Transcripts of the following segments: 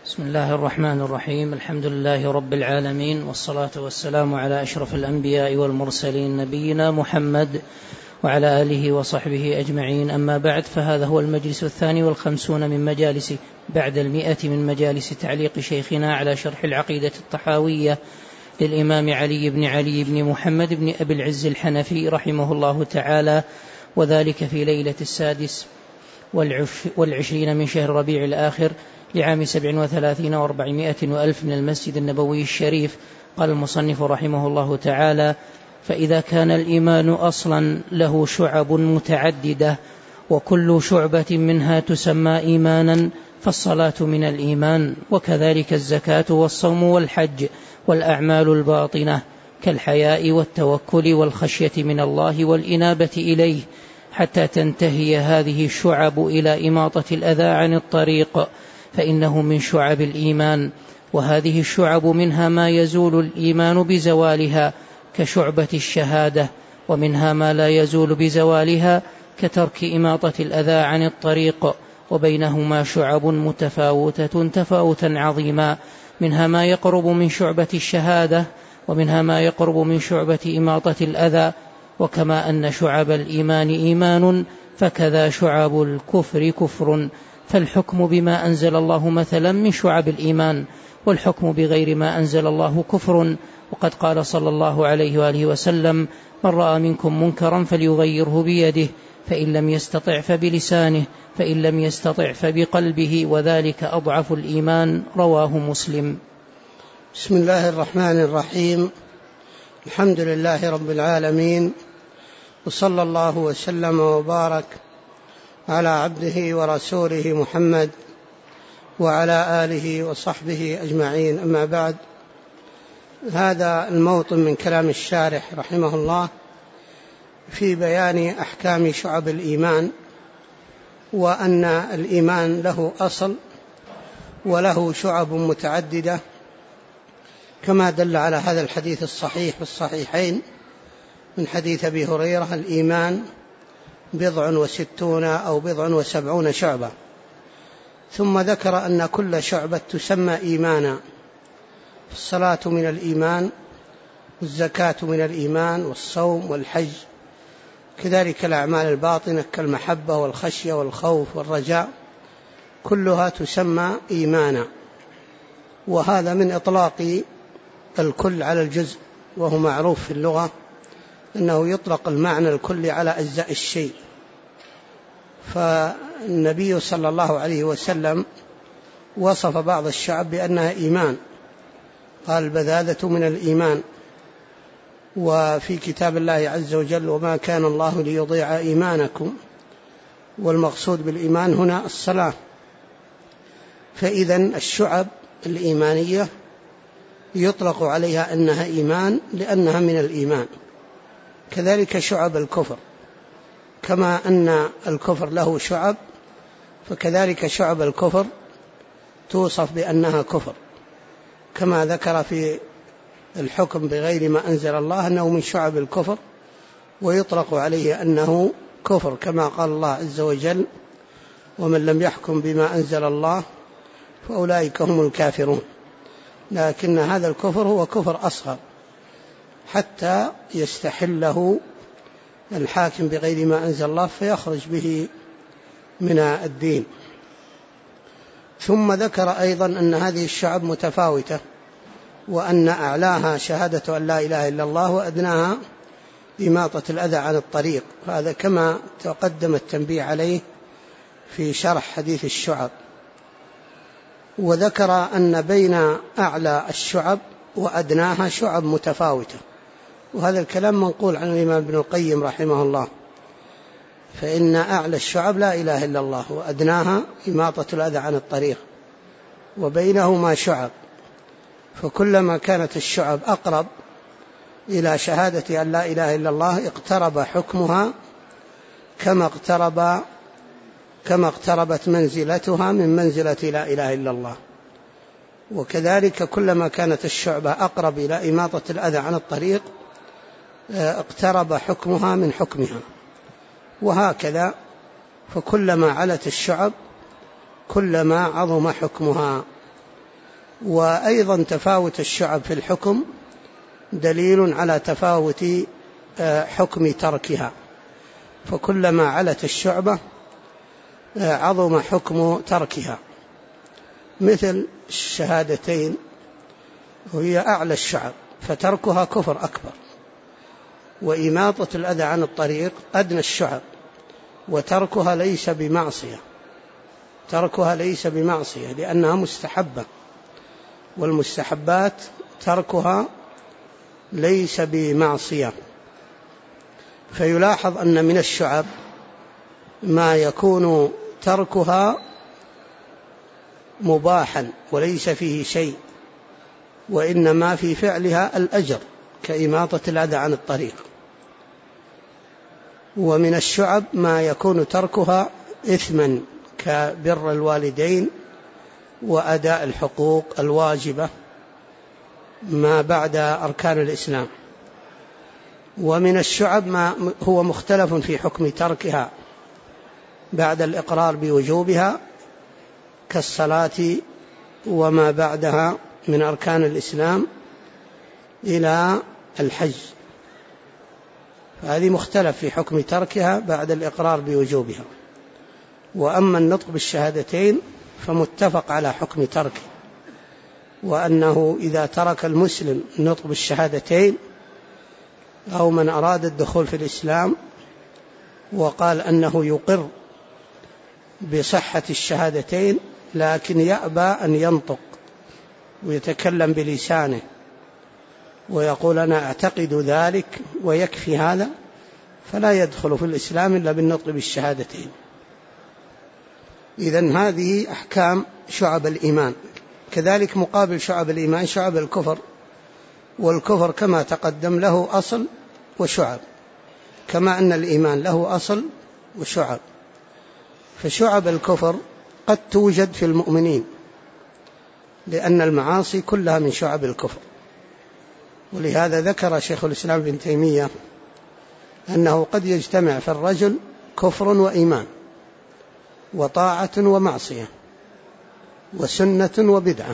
بسم الله الرحمن الرحيم. الحمد لله رب العالمين، والصلاة والسلام على أشرف الأنبياء والمرسلين نبينا محمد وعلى آله وصحبه أجمعين. أما بعد، فهذا هو المجلس 52 من مجالس بعد 100 من مجالس تعليق شيخنا على شرح العقيدة الطحاوية للإمام علي بن محمد بن أبي العز الحنفي رحمه الله تعالى، وذلك في ليلة 26 من شهر ربيع الآخر لعام 37 و400 وألف من المسجد النبوي الشريف. قال المصنف رحمه الله تعالى: فإذا كان الإيمان أصلا له شعب متعددة، وكل شعبة منها تسمى إيمانا، فالصلاة من الإيمان، وكذلك الزكاة والصوم والحج والأعمال الباطنة كالحياء والتوكل والخشية من الله والإنابة إليه، حتى تنتهي هذه الشعب إلى إماطة الأذى عن الطريق، فإنه من شعب الإيمان. وهذه الشعب منها ما يزول الإيمان بزوالها كشعبة الشهادة، ومنها ما لا يزول بزوالها كترك إماطة الأذى عن الطريق، وبينهما شعب متفاوتة تفاوتا عظيما، منها ما يقرب من شعبة الشهادة، ومنها ما يقرب من شعبة إماطة الأذى. وكما أن شعب الإيمان إيمان، فكذا شعب الكفر كفر، فالحكم بما أنزل الله مثلا من شعب الإيمان، والحكم بغير ما أنزل الله كفر. وقد قال صلى الله عليه وآله وسلم: من رأى منكم منكرا فليغيره بيده، فإن لم يستطع فبلسانه، فإن لم يستطع فبقلبه، وذلك أضعف الإيمان. رواه مسلم. بسم الله الرحمن الرحيم. الحمد لله رب العالمين، وصلى الله وسلم وبارك على عبده ورسوله محمد وعلى آله وصحبه أجمعين. أما بعد، هذا الموطن من كلام الشارح رحمه الله في بيان أحكام شعب الإيمان، وأن الإيمان له أصل وله شعب متعددة، كما دل على هذا الحديث الصحيح في الصحيحين من حديث أبي هريرة: الإيمان 69 أو 70 شعبة. ثم ذكر أن كل شعبة تسمى إيمانا، الصلاة من الإيمان، والزكاة من الإيمان، والصوم والحج، كذلك الأعمال الباطنة كالمحبة والخشية والخوف والرجاء، كلها تسمى إيمانا. وهذا من إطلاق الكل على الجزء، وهو معروف في اللغة أنه يطلق المعنى الكلي على أجزاء الشيء. فالنبي صلى الله عليه وسلم وصف بعض الشعب بأنها إيمان، قال: البذاذة من الإيمان. وفي كتاب الله عز وجل: وما كان الله ليضيع إيمانكم، والمقصود بالإيمان هنا الصلاة. فإذن الشعب الإيمانية يطلق عليها أنها إيمان لأنها من الإيمان. كذلك شعب الكفر، كما أن الكفر له شعب، فكذلك شعب الكفر توصف بأنها كفر، كما ذكر في الحكم بغير ما أنزل الله أنه من شعب الكفر، ويطلق عليه أنه كفر، كما قال الله عز وجل: ومن لم يحكم بما أنزل الله فأولئك هم الكافرون. لكن هذا الكفر هو كفر أصغر، حتى يستحله الحاكم بغير ما أنزل الله فيخرج به من الدين. ثم ذكر أيضا أن هذه الشعب متفاوتة، وأن أعلاها شهادة أن لا إله إلا الله، وأدناها إماطة الأذى عن الطريق. هذا كما تقدم التنبيه عليه في شرح حديث الشعب. وذكر أن بين أعلى الشعب وأدناها شعب متفاوتة، وهذا الكلام منقول عن الإمام ابن القيم رحمه الله. فإن أعلى الشعب لا إله إلا الله، وأدناها إماطة الأذى عن الطريق، وبينهما شعب. فكلما كانت الشعب أقرب إلى شهادة أن لا إله إلا الله اقترب حكمها كما اقتربت منزلتها من منزلة لا إله إلا الله. وكذلك كلما كانت الشعبة أقرب إلى إماطة الأذى عن الطريق اقترب حكمها من حكمها، وهكذا. فكلما علت الشعب كلما عظم حكمها. وأيضا تفاوت الشعب في الحكم دليل على تفاوت حكم تركها، فكلما علت الشعبة عظم حكم تركها، مثل الشهادتين وهي أعلى الشعب فتركها كفر أكبر، وإماطة الأذى عن الطريق أدنى الشعب وتركها ليس بمعصية، تركها ليس بمعصية لأنها مستحبة، والمستحبات تركها ليس بمعصية. فيلاحظ أن من الشعب ما يكون تركها مباحا وليس فيه شيء، وإنما في فعلها الأجر كإماطة الأذى عن الطريق. ومن الشعب ما يكون تركها إثما كبر الوالدين وأداء الحقوق الواجبة ما بعد أركان الإسلام. ومن الشعب ما هو مختلف في حكم تركها بعد الإقرار بوجوبها كالصلاة وما بعدها من أركان الإسلام إلى الحج، فهذه مختلف في حكم تركها بعد الإقرار بوجوبها. وأما النطق بالشهادتين فمتفق على حكم تركه، وأنه إذا ترك المسلم النطق بالشهادتين أو من أراد الدخول في الإسلام وقال أنه يقر بصحة الشهادتين لكن يأبى أن ينطق ويتكلم بلسانه ويقول أنا أعتقد ذلك ويكفي هذا، فلا يدخل في الإسلام إلا بالنطق بالشهادتين. إذن هذه أحكام شعب الإيمان. كذلك مقابل شعب الإيمان شعب الكفر، والكفر كما تقدم له أصل وشعب، كما أن الإيمان له أصل وشعب. فشعب الكفر قد توجد في المؤمنين لأن المعاصي كلها من شعب الكفر، ولهذا ذكر شيخ الإسلام ابن تيمية أنه قد يجتمع في الرجل كفر وإيمان وطاعة ومعصية وسنة وبدعة،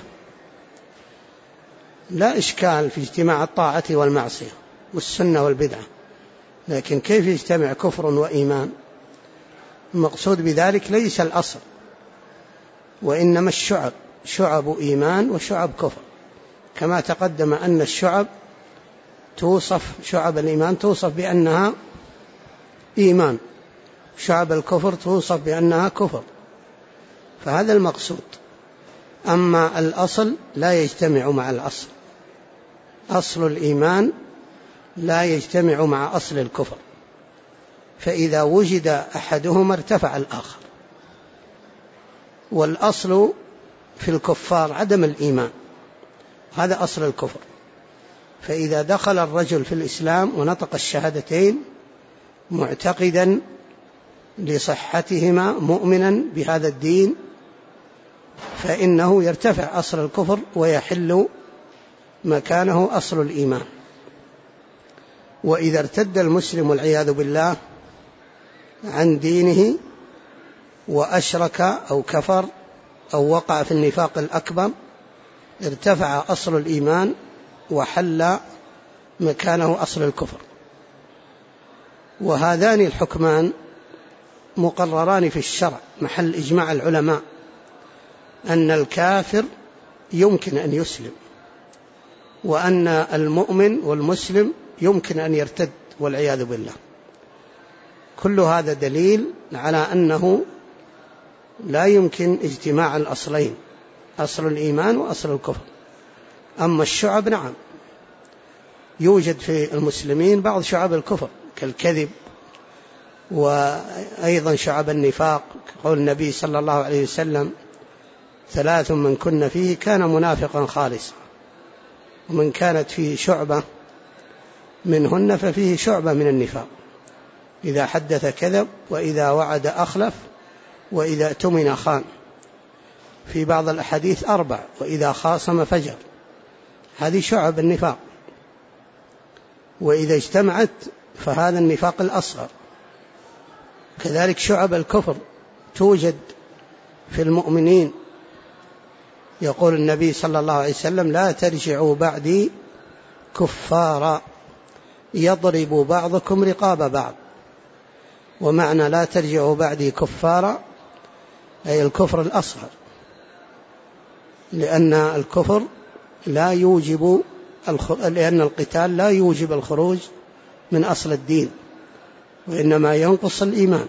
لا إشكال في اجتماع الطاعة والمعصية والسنة والبدعة، لكن كيف يجتمع كفر وإيمان؟ المقصود بذلك ليس الأصل، وإنما الشعب، شعب إيمان وشعب كفر، كما تقدم أن الشعب توصف، شعب الإيمان توصف بأنها إيمان، شعب الكفر توصف بأنها كفر، فهذا المقصود. أما الأصل لا يجتمع مع الأصل، أصل الإيمان لا يجتمع مع أصل الكفر، فإذا وجد أحدهما ارتفع الآخر. والأصل في الكفار عدم الإيمان، هذا أصل الكفر، فإذا دخل الرجل في الإسلام ونطق الشهادتين معتقدا لصحتهما مؤمنا بهذا الدين فإنه يرتفع أصل الكفر ويحل مكانه أصل الإيمان. وإذا ارتد المسلم والعياذ بالله عن دينه وأشرك أو كفر أو وقع في النفاق الأكبر ارتفع أصل الإيمان وحل مكانه أصل الكفر. وهذان الحكمان مقرران في الشرع محل إجماع العلماء أن الكافر يمكن أن يسلم، وأن المؤمن والمسلم يمكن أن يرتد والعياذ بالله. كل هذا دليل على أنه لا يمكن اجتماع الأصلين، أصل الإيمان وأصل الكفر. أما الشعب نعم يوجد في المسلمين بعض شعب الكفر كالكذب، وأيضا شعب النفاق، قول النبي صلى الله عليه وسلم 3 من كن فيه كان منافقا خالصا، ومن كانت فيه شعبة منهن ففيه شعبة من النفاق، إذا حدث كذب وإذا وعد أخلف وإذا اؤتمن خان، في بعض الأحاديث 4، وإذا خاصم فجر. هذه شعب النفاق، وإذا اجتمعت فهذا النفاق الأصغر. كذلك شعب الكفر توجد في المؤمنين يقول النبي صلى الله عليه وسلم: لا ترجعوا بعدي كفارا يضرب بعضكم رقاب بعض. ومعنى لا ترجعوا بعدي كفارا أي الكفر الأصغر، لأن الكفر لا يوجب لأن القتال لا يوجب الخروج من أصل الدين، وإنما ينقص الإيمان.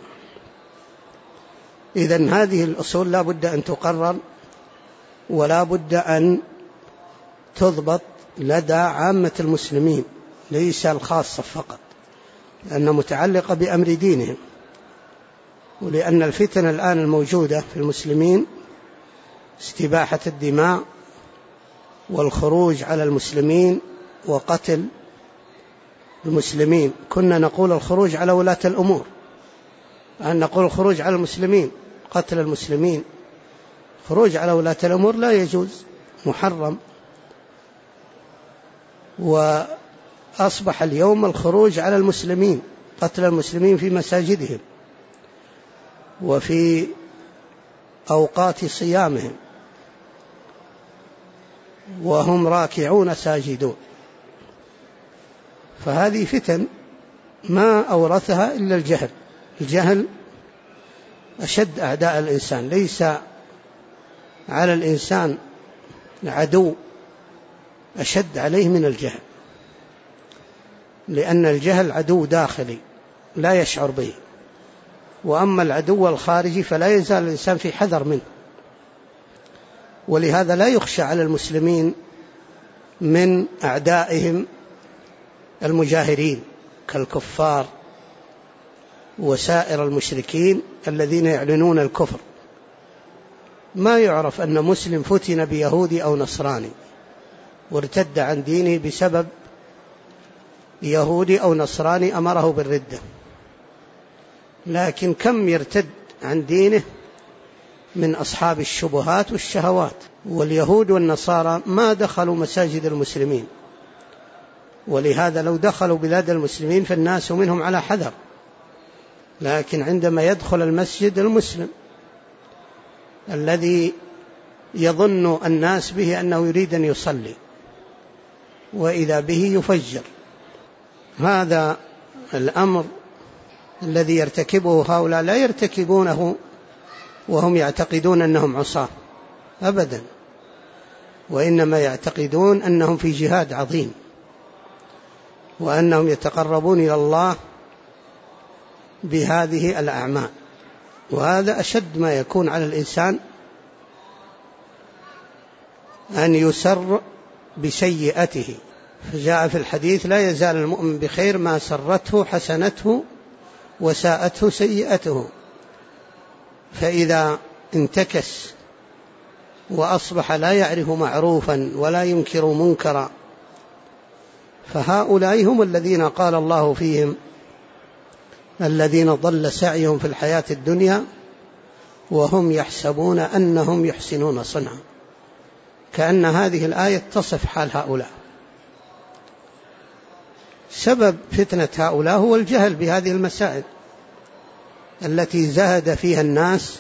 إذن هذه الأصول لا بد أن تقرر ولا بد أن تضبط لدى عامة المسلمين، ليس الخاصة فقط، لأنها متعلقة بأمر دينهم. ولأن الفتن الآن الموجودة في المسلمين استباحة الدماء والخروج على المسلمين وقتل المسلمين. كنا نقول الخروج على ولاة الأمور، الآن نقول الخروج على المسلمين، قتل المسلمين. خروج على ولاة الأمور لا يجوز، محرم. وأصبح اليوم الخروج على المسلمين، قتل المسلمين في مساجدهم وفي أوقات صيامهم وهم راكعون ساجدون. فهذه فتن ما أورثها إلا الجهل. الجهل أشد أعداء الإنسان، ليس على الإنسان عدو أشد عليه من الجهل، لأن الجهل عدو داخلي لا يشعر به، وأما العدو الخارجي فلا يزال الإنسان في حذر منه. ولهذا لا يخشى على المسلمين من أعدائهم المجاهرين كالكفار وسائر المشركين الذين يعلنون الكفر. ما يعرف أن مسلم فتن بيهودي أو نصراني وارتد عن دينه بسبب يهودي أو نصراني أمره بالردة، لكن كم يرتد عن دينه من أصحاب الشبهات والشهوات. واليهود والنصارى ما دخلوا مساجد المسلمين، ولهذا لو دخلوا بلاد المسلمين فالناس منهم على حذر، لكن عندما يدخل المسجد المسلم الذي يظن الناس به أنه يريد أن يصلي وإذا به يفجر. هذا الأمر الذي يرتكبه هؤلاء لا يرتكبونه وهم يعتقدون أنهم عصاة أبدا، وإنما يعتقدون أنهم في جهاد عظيم وأنهم يتقربون إلى الله بهذه الأعمال. وهذا أشد ما يكون على الإنسان، أن يسر بسيئته. فجاء في الحديث: لا يزال المؤمن بخير ما سرته حسنته وساءته سيئته. فإذا انتكس وأصبح لا يعرف معروفا ولا ينكر منكرا، فهؤلاء هم الذين قال الله فيهم: الذين ضل سعيهم في الحياة الدنيا وهم يحسبون أنهم يحسنون صنعا. كأن هذه الآية تصف حال هؤلاء. سبب فتنة هؤلاء هو الجهل بهذه المسائل التي زهد فيها الناس،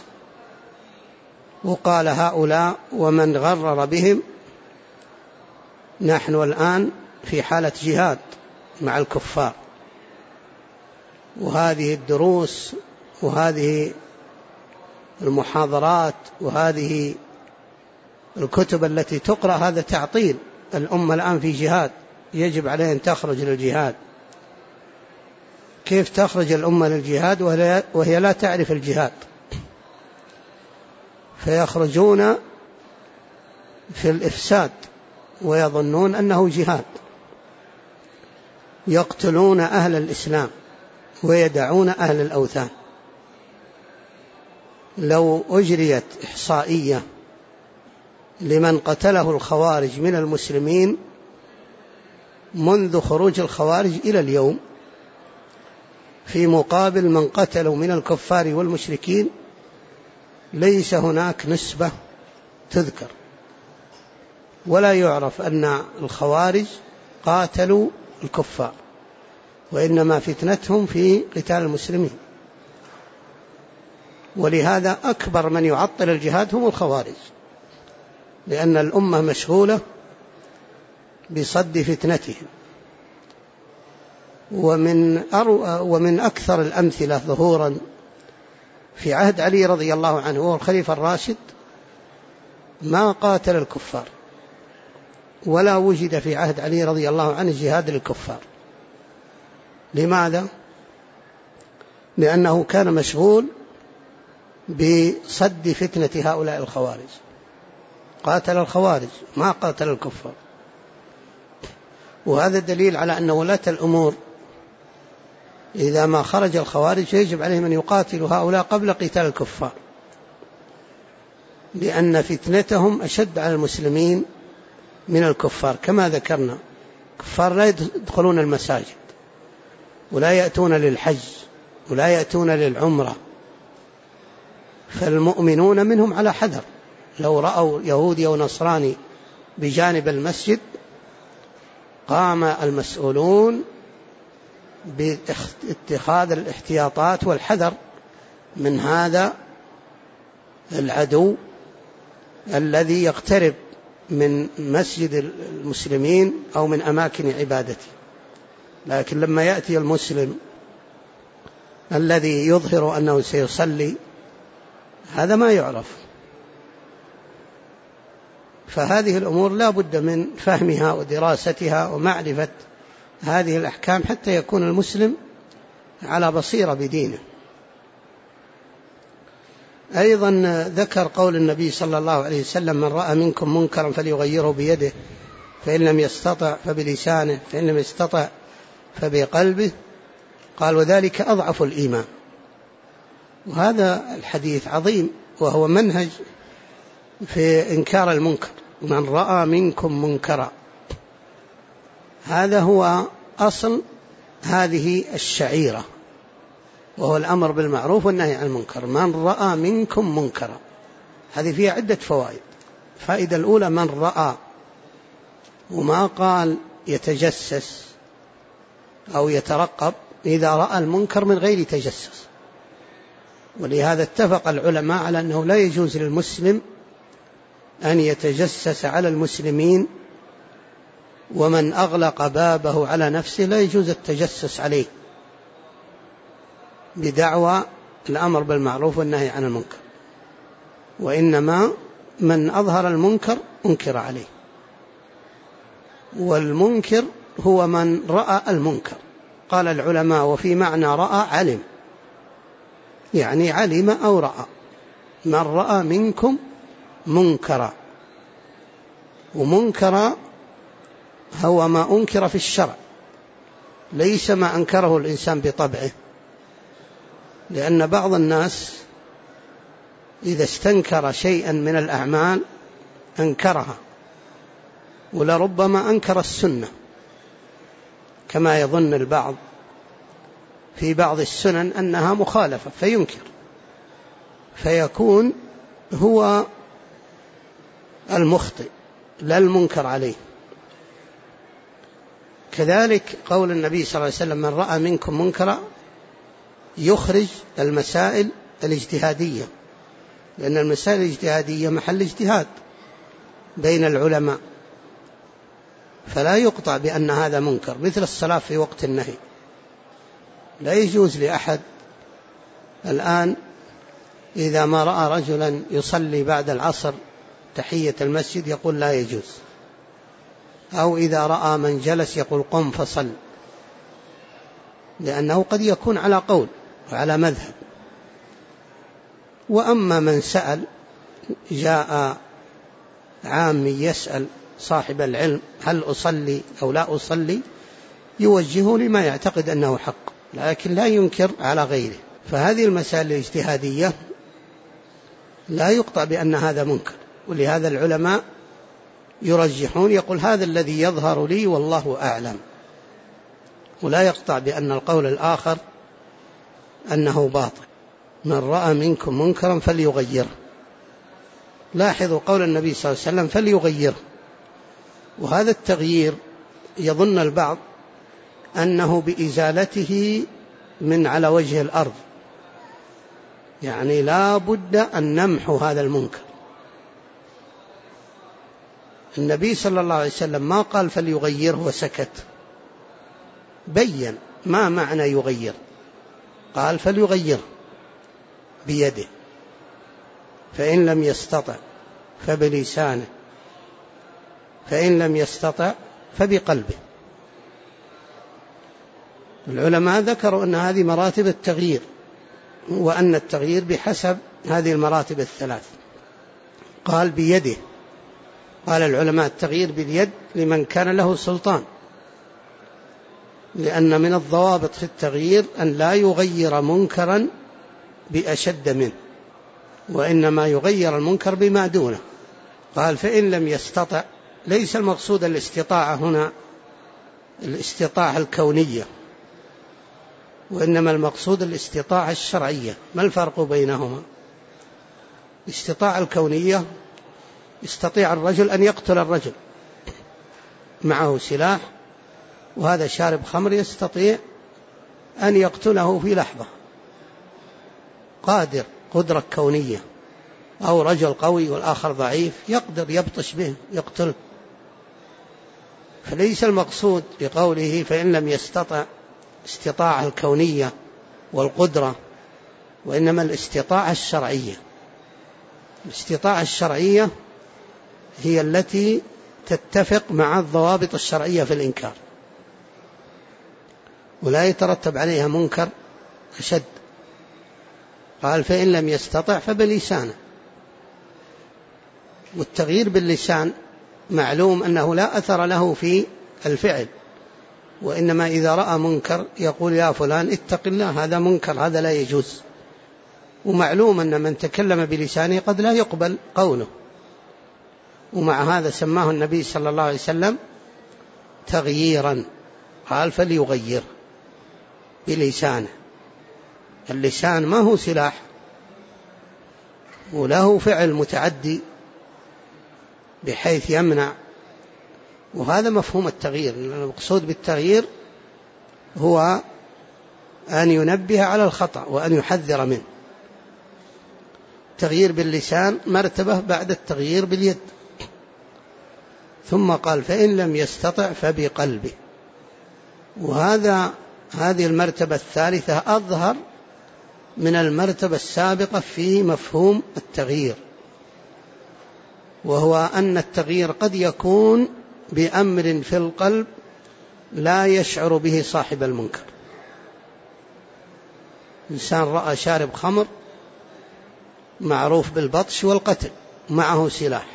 وقال هؤلاء ومن غرر بهم: نحن الآن في حالة جهاد مع الكفار، وهذه الدروس وهذه المحاضرات وهذه الكتب التي تقرأ هذا تعطيل. الأمة الآن في جهاد، يجب عليه أن تخرج للجهاد. كيف تخرج الأمة للجهاد وهي لا تعرف الجهاد؟ فيخرجون في الإفساد ويظنون أنه جهاد، يقتلون أهل الإسلام ويدعون أهل الأوثان. لو أجريت إحصائية لمن قتله الخوارج من المسلمين منذ خروج الخوارج إلى اليوم في مقابل من قتلوا من الكفار والمشركين، ليس هناك نسبة تذكر، ولا يعرف أن الخوارج قاتلوا الكفار، وإنما فتنتهم في قتال المسلمين. ولهذا أكبر من يعطل الجهاد هم الخوارج، لأن الأمة مشغولة بصد فتنتهم. ومن أكثر الأمثلة ظهورا في عهد علي رضي الله عنه وهو الخليفة الراشد ما قاتل الكفار، ولا وجد في عهد علي رضي الله عنه جهاد للكفار. لماذا؟ لأنه كان مشغول بصد فتنة هؤلاء الخوارج، قاتل الخوارج ما قاتل الكفار. وهذا دليل على أن ولاة الأمور إذا ما خرج الخوارج يجب عليهم أن يقاتلوا هؤلاء قبل قتال الكفار، لأن فتنتهم أشد على المسلمين من الكفار. كما ذكرنا الكفار لا يدخلون المساجد ولا يأتون للحج ولا يأتون للعمرة، فالمؤمنون منهم على حذر. لو رأوا يهودي أو نصراني بجانب المسجد قام المسؤولون باتخاذ الاحتياطات والحذر من هذا العدو الذي يقترب من مسجد المسلمين أو من أماكن عبادته. لكن لما يأتي المسلم الذي يظهر أنه سيصلي هذا ما يعرف. فهذه الأمور لا بد من فهمها ودراستها ومعرفة هذه الأحكام حتى يكون المسلم على بصيرة بدينه. أيضا ذكر قول النبي صلى الله عليه وسلم: من رأى منكم منكرا فليغيره بيده، فإن لم يستطع فبلسانه، فإن لم يستطع فبقلبه، قال: وذلك أضعف الإيمان. وهذا الحديث عظيم، وهو منهج في إنكار المنكر. من رأى منكم منكرا، هذا هو أصل هذه الشعيرة، وهو الأمر بالمعروف والنهي عن المنكر. من رأى منكم منكرا، هذه فيها عدة فوائد. الفائدة الأولى من رأى، وما قال يتجسس أو يترقب، إذا رأى المنكر من غير تجسس. ولهذا اتفق العلماء على أنه لا يجوز للمسلم أن يتجسس على المسلمين، ومن أغلق بابه على نفسه لا يجوز التجسس عليه بدعوى الأمر بالمعروف والنهي عن المنكر، وإنما من أظهر المنكر أنكر عليه. والمنكر هو من رأى المنكر. قال العلماء: وفي معنى رأى علم، يعني علم أو رأى. من رأى منكم منكرا، ومنكرا هو ما أنكر في الشرع، ليس ما أنكره الإنسان بطبعه. لأن بعض الناس إذا استنكر شيئا من الأعمال أنكرها، ولربما أنكر السنة، كما يظن البعض في بعض السنن أنها مخالفة فينكر، فيكون هو المخطئ لا المنكر عليه. كذلك قول النبي صلى الله عليه وسلم: من رأى منكم منكرا، يخرج المسائل الاجتهادية، لأن المسائل الاجتهادية محل اجتهاد بين العلماء، فلا يقطع بأن هذا منكر. مثل الصلاة في وقت النهي، لا يجوز لأحد الآن إذا ما رأى رجلا يصلي بعد العصر تحية المسجد يقول لا يجوز، أو إذا رأى من جلس يقول قم فصل، لأنه قد يكون على قول وعلى مذهب. وأما من سأل، جاء عامي يسأل صاحب العلم: هل أصلي أو لا أصلي؟ يوجهه لما يعتقد أنه حق، لكن لا ينكر على غيره. فهذه المسائل الاجتهادية لا يقطع بأن هذا منكر، ولهذا العلماء يرجحون، يقول هذا الذي يظهر لي والله أعلم، ولا يقطع بأن القول الآخر أنه باطل. من رأى منكم منكرا فليغيره. لاحظوا قول النبي صلى الله عليه وسلم: فليغيره. وهذا التغيير يظن البعض أنه بإزالته من على وجه الأرض، يعني لا بد أن نمحو هذا المنكر. النبي صلى الله عليه وسلم ما قال فليغيره وسكت، بين ما معنى يغير، قال فليغيره بيده، فإن لم يستطع فبلسانه، فإن لم يستطع فبقلبه. العلماء ذكروا أن هذه مراتب التغيير، وأن التغيير بحسب هذه المراتب الثلاث. قال بيده، قال العلماء التغيير باليد لمن كان له سلطان، لأن من الضوابط في التغيير أن لا يغير منكرا بأشد منه، وإنما يغير المنكر بما دونه. قال فإن لم يستطع، ليس المقصود الاستطاعة هنا الاستطاعة الكونية، وإنما المقصود الاستطاعة الشرعية. ما الفرق بينهما؟ الاستطاعة الكونية يستطيع الرجل أن يقتل الرجل، معه سلاح، وهذا شارب خمر يستطيع أن يقتله في لحظة، قادر قدرة كونية. أو رجل قوي والآخر ضعيف يقدر يبطش به يقتله. فليس المقصود بقوله فإن لم يستطع استطاعة الكونية والقدرة، وإنما الاستطاعة الشرعية. الاستطاعة الشرعية هي التي تتفق مع الضوابط الشرعية في الإنكار، ولا يترتب عليها منكر أشد. قال فإن لم يستطع فبلسانه. والتغيير باللسان معلوم أنه لا أثر له في الفعل، وإنما إذا رأى منكر يقول يا فلان اتق الله، هذا منكر، هذا لا يجوز. ومعلوم أن من تكلم بلسانه قد لا يقبل قوله، ومع هذا سماه النبي صلى الله عليه وسلم تغييرا. قال فليغير بلسانه. اللسان ما هو سلاح، وله فعل متعدي بحيث يمنع، وهذا مفهوم التغيير. المقصود بالتغيير هو أن ينبه على الخطأ وأن يحذر منه. التغيير باللسان مرتبة بعد التغيير باليد. ثم قال فإن لم يستطع فبقلبه، هذه المرتبة الثالثة أظهر من المرتبة السابقة في مفهوم التغيير، وهو أن التغيير قد يكون بأمر في القلب لا يشعر به صاحب المنكر. إنسان رأى شارب خمر معروف بالبطش والقتل، معه سلاح،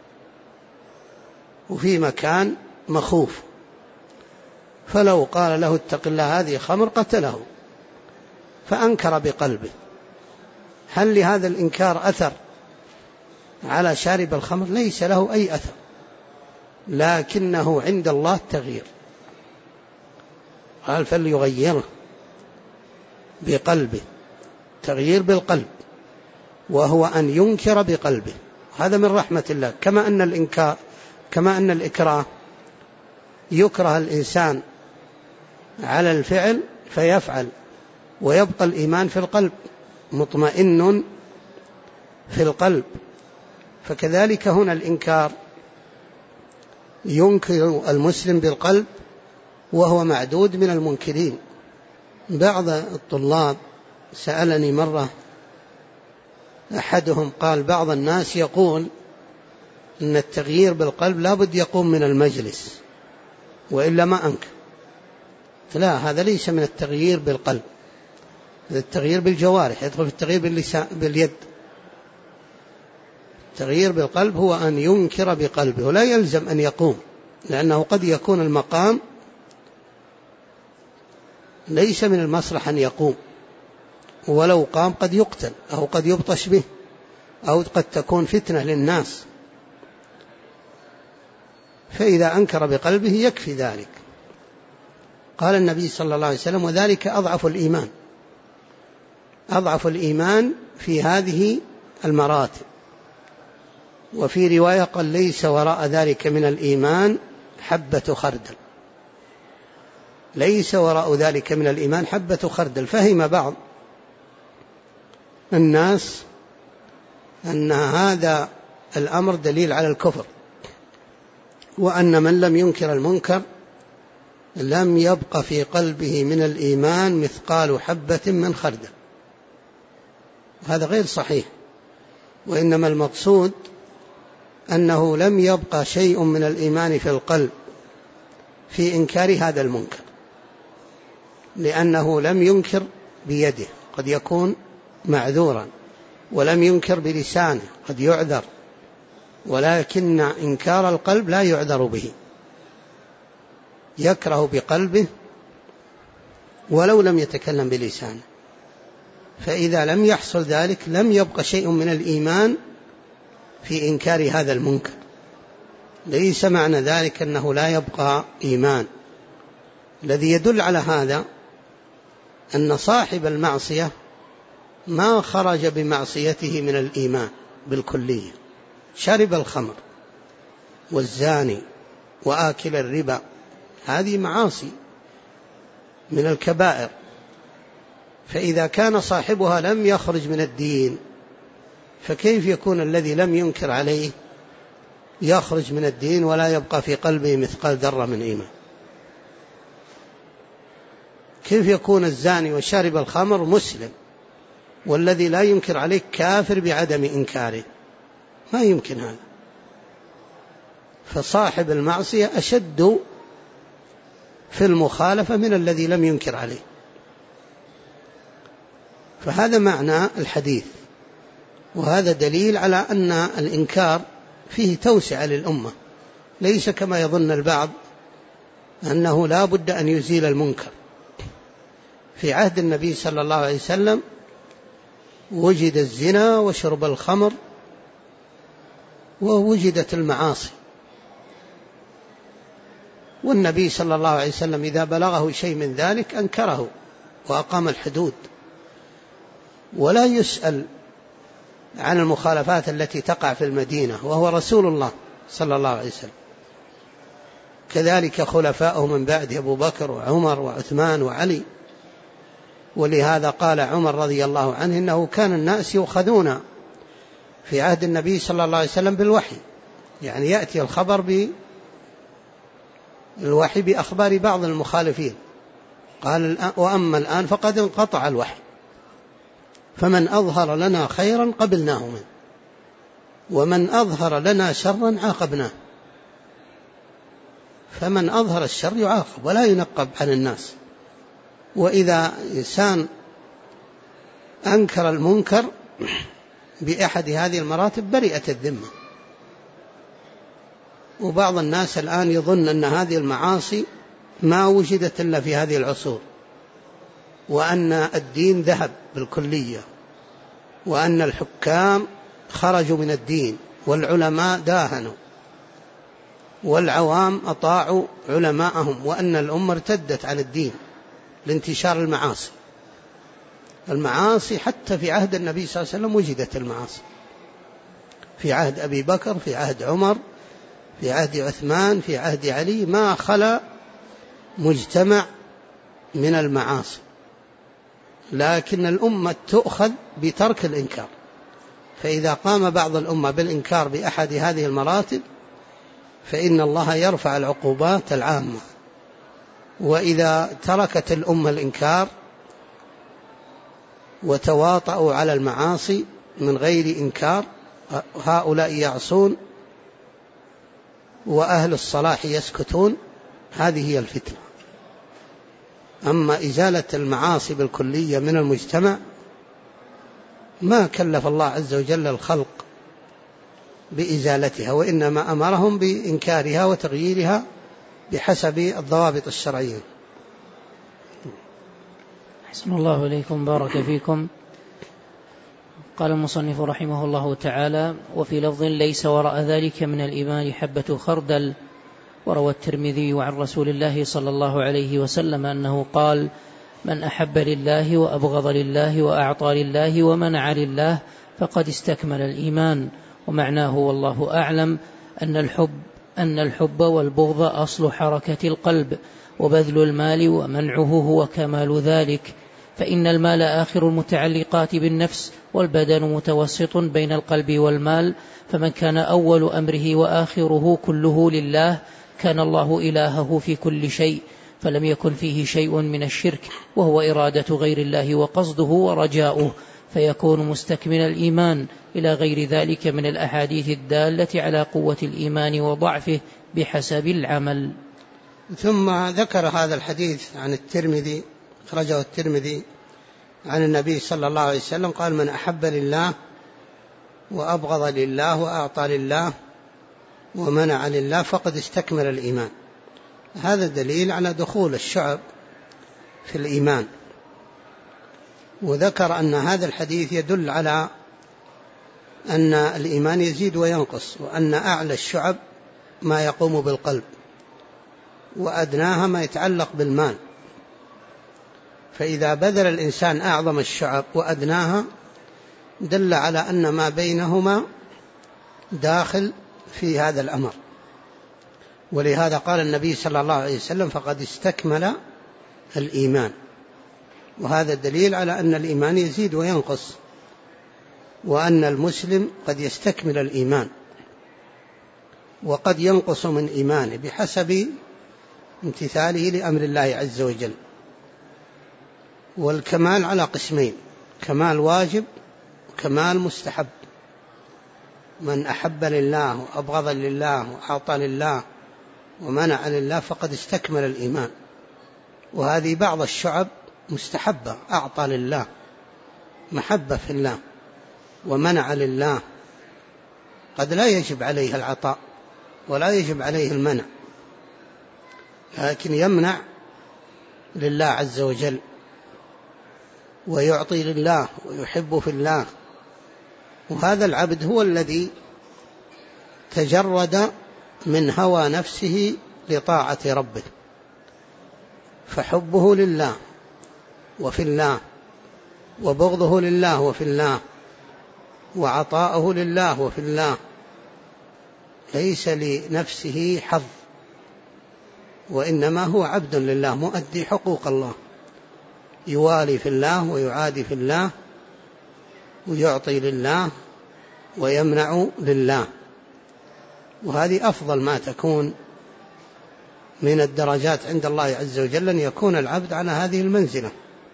وفي مكان مخوف، فلو قال له اتق الله هذه خمر قتله، فأنكر بقلبه. هل لهذا الإنكار أثر على شارب الخمر؟ ليس له أي أثر، لكنه عند الله تغيير. قال فليغيره بقلبه، تغيير بالقلب، وهو أن ينكر بقلبه. هذا من رحمة الله. كما أن الإكراه يكره الإنسان على الفعل فيفعل ويبقى الإيمان في القلب مطمئن في القلب، فكذلك هنا الإنكار ينكر المسلم بالقلب وهو معدود من المنكرين. بعض الطلاب سألني مرة أحدهم، قال بعض الناس يقول إن التغيير بالقلب لا بد يقوم من المجلس وإلا ما أنكر. لا، هذا ليس من التغيير بالقلب، هذا التغيير بالجوارح، يدخل في التغيير باليد. التغيير بالقلب هو أن ينكر بقلبه، ولا يلزم أن يقوم، لأنه قد يكون المقام ليس من المصلحة أن يقوم، ولو قام قد يقتل أو قد يبطش به أو قد تكون فتنة للناس، فإذا أنكر بقلبه يكفي ذلك. قال النبي صلى الله عليه وسلم وذلك أضعف الإيمان. أضعف الإيمان في هذه المراتب. وفي رواية قال ليس وراء ذلك من الإيمان حبة خردل. ليس وراء ذلك من الإيمان حبة خردل. فهم بعض الناس أن هذا الأمر دليل على الكفر، وأن من لم ينكر المنكر لم يبق في قلبه من الإيمان مثقال حبة من خردل. هذا غير صحيح، وإنما المقصود أنه لم يبقى شيء من الإيمان في القلب في إنكار هذا المنكر، لأنه لم ينكر بيده، قد يكون معذورا، ولم ينكر بلسانه، قد يعذر، ولكن إنكار القلب لا يعذر به، يكره بقلبه ولو لم يتكلم بلسانه. فإذا لم يحصل ذلك لم يبقى شيء من الإيمان في إنكار هذا المنكر. ليس معنى ذلك أنه لا يبقى إيمان. الذي يدل على هذا أن صاحب المعصية ما خرج بمعصيته من الإيمان بالكلية. شرب الخمر والزاني وآكل الربا، هذه معاصي من الكبائر، فإذا كان صاحبها لم يخرج من الدين، فكيف يكون الذي لم ينكر عليه يخرج من الدين ولا يبقى في قلبه مثقال ذرة من إيمان؟ كيف يكون الزاني وشارب الخمر مسلم والذي لا ينكر عليه كافر بعدم إنكاره؟ ما يمكن هذا. فصاحب المعصية أشد في المخالفة من الذي لم ينكر عليه. فهذا معنى الحديث، وهذا دليل على أن الإنكار فيه توسعة للأمة، ليس كما يظن البعض أنه لا بد أن يزيل المنكر. في عهد النبي صلى الله عليه وسلم وجد الزنا وشرب الخمر ووجدت المعاصي، والنبي صلى الله عليه وسلم إذا بلغه شيء من ذلك أنكره وأقام الحدود، ولا يسأل عن المخالفات التي تقع في المدينة وهو رسول الله صلى الله عليه وسلم. كذلك خلفاؤه من بعد أبو بكر وعمر وعثمان وعلي. ولهذا قال عمر رضي الله عنه إنه كان الناس يؤخذون في عهد النبي صلى الله عليه وسلم بالوحي، يعني يأتي الخبر بالوحي بأخبار بعض المخالفين. قال وأما الآن فقد انقطع الوحي، فمن أظهر لنا خيرا قبلناه منه، ومن أظهر لنا شرا عاقبناه. فمن أظهر الشر يعاقب ولا ينقب عن الناس. وإذا إنسان أنكر المنكر بأحد هذه المراتب برئت الذمة. وبعض الناس الآن يظن أن هذه المعاصي ما وجدت إلا في هذه العصور، وأن الدين ذهب بالكلية، وأن الحكام خرجوا من الدين، والعلماء داهنوا، والعوام أطاعوا علماءهم، وأن الأمة ارتدت عن الدين لانتشار المعاصي. المعاصي حتى في عهد النبي صلى الله عليه وسلم وجدت المعاصي، في عهد أبي بكر، في عهد عمر، في عهد عثمان، في عهد علي، ما خلا مجتمع من المعاصي. لكن الأمة تؤخذ بترك الإنكار. فإذا قام بعض الأمة بالإنكار بأحد هذه المراتب فإن الله يرفع العقوبات العامة. وإذا تركت الأمة الإنكار وتواطؤوا على المعاصي من غير إنكار، هؤلاء يعصون وأهل الصلاح يسكتون. هذه هي الفتنة. أما إزالة المعاصي بالكلية من المجتمع ما كلف الله عز وجل الخلق بإزالتها، وإنما أمرهم بإنكارها وتغييرها بحسب الضوابط الشرعية. أحسن الله إليكم، بارك فيكم. قال المصنف رحمه الله تعالى: وفي لفظ ليس وراء ذلك من الإيمان حبة خردل. وروى الترمذي عن رسول الله صلى الله عليه وسلم أنه قال: من أحب لله وأبغض لله وأعطى لله ومنع لله فقد استكمل الإيمان. ومعناه والله أعلم أن الحب والبغض أصل حركة القلب، وبذل المال ومنعه هو كمال ذلك. فإن المال آخر المتعلقات بالنفس، والبدن متوسط بين القلب والمال، فمن كان أول أمره وآخره كله لله كان الله إلهه في كل شيء، فلم يكن فيه شيء من الشرك، وهو إرادة غير الله وقصده ورجاؤه، فيكون مستكمل الإيمان، إلى غير ذلك من الأحاديث الدالة على قوة الإيمان وضعفه بحسب العمل. ثم ذكر هذا الحديث عن الترمذي، أخرجه الترمذي عن النبي صلى الله عليه وسلم قال: من أحب لله وأبغض لله وأعطى لله ومنع لله فقد استكمل الإيمان. هذا دليل على دخول الشعب في الإيمان. وذكر أن هذا الحديث يدل على أن الإيمان يزيد وينقص، وأن أعلى الشعب ما يقوم بالقلب، وأدناها ما يتعلق بالمال. فإذا بذل الإنسان أعظم الشعب وأدناها دل على أن ما بينهما داخل في هذا الأمر. ولهذا قال النبي صلى الله عليه وسلم: فقد استكمل الإيمان. وهذا دليل على أن الإيمان يزيد وينقص، وأن المسلم قد يستكمل الإيمان وقد ينقص من إيمانه بحسب امتثاله لأمر الله عز وجل. والكمال على قسمين: كمال واجب وكمال مستحب. من أحب لله وأبغض لله وأعطى لله ومنع لله فقد استكمل الإيمان. وهذه بعض الشعب مستحبة: أعطى لله، محبة في الله، ومنع لله. قد لا يجب عليه العطاء ولا يجب عليه المنع، لكن يمنع لله عز وجل، ويعطي لله، ويحب في الله. وهذا العبد هو الذي تجرد من هوى نفسه لطاعة ربه، فحبه لله وفي الله، وبغضه لله وفي الله، وعطاؤه لله وفي الله، ليس لنفسه حظ، وإنما هو عبد لله مؤدي حقوق الله، يوالي في الله ويعادي في الله، ويعطي لله ويمنع لله. وهذه أفضل ما تكون من الدرجات عند الله عز وجل، أن يكون العبد على هذه المنزلة.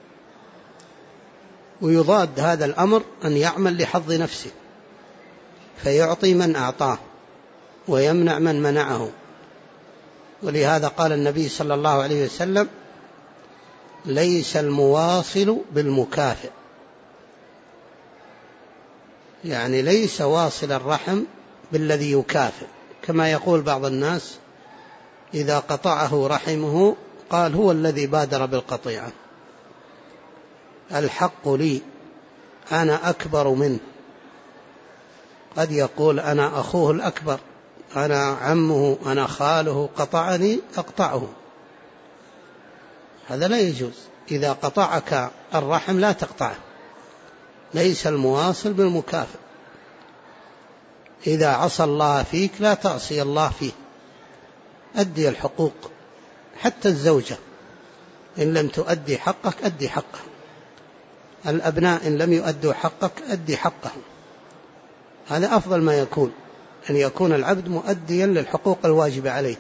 ويضاد هذا الأمر أن يعمل لحظ نفسه، فيعطي من أعطاه ويمنع من منعه. ولهذا قال النبي صلى الله عليه وسلم: ليس المواصل بالمكافئ، يعني ليس واصل الرحم بالذي يكافئ، كما يقول بعض الناس إذا قطعه رحمه قال هو الذي بادر بالقطيعة. الحق لي، أنا أكبر منه. قد يقول أنا أخوه الأكبر، أنا عمه، أنا خاله، قطعني أقطعه. هذا لا يجوز. إذا قطعك الرحم لا تقطعه. ليس المواصل بالمكافئ. إذا عصى الله فيك لا تعصي الله فيه. أدي الحقوق، حتى الزوجة إن لم تؤدي حقك أدي حقه. الأبناء إن لم يؤدوا حقك أدي حقه. هذا أفضل ما يكون، أن يكون العبد مؤديا للحقوق الواجبة عليه،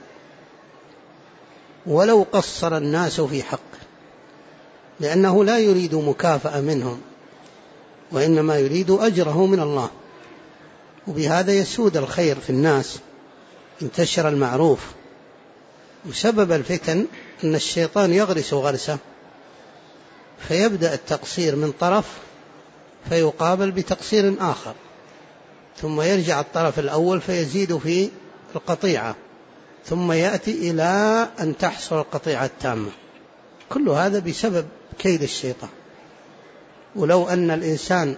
ولو قصر الناس في حقه، لأنه لا يريد مكافأة منهم، وإنما يريد أجره من الله. وبهذا يسود الخير في الناس، انتشر المعروف. وسبب الفتن أن الشيطان يغرس غرسه، فيبدأ التقصير من طرف فيقابل بتقصير آخر، ثم يرجع الطرف الأول فيزيد في القطيعة، ثم يأتي إلى أن تحصل القطيعة التامة. كل هذا بسبب كيد الشيطان. ولو أن الإنسان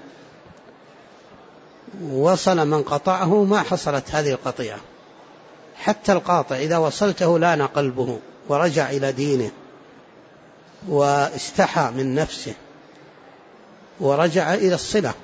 وصل من قطعه ما حصلت هذه القطيعة. حتى القاطع إذا وصلته لان قلبه ورجع إلى دينه واستحى من نفسه ورجع إلى الصلة.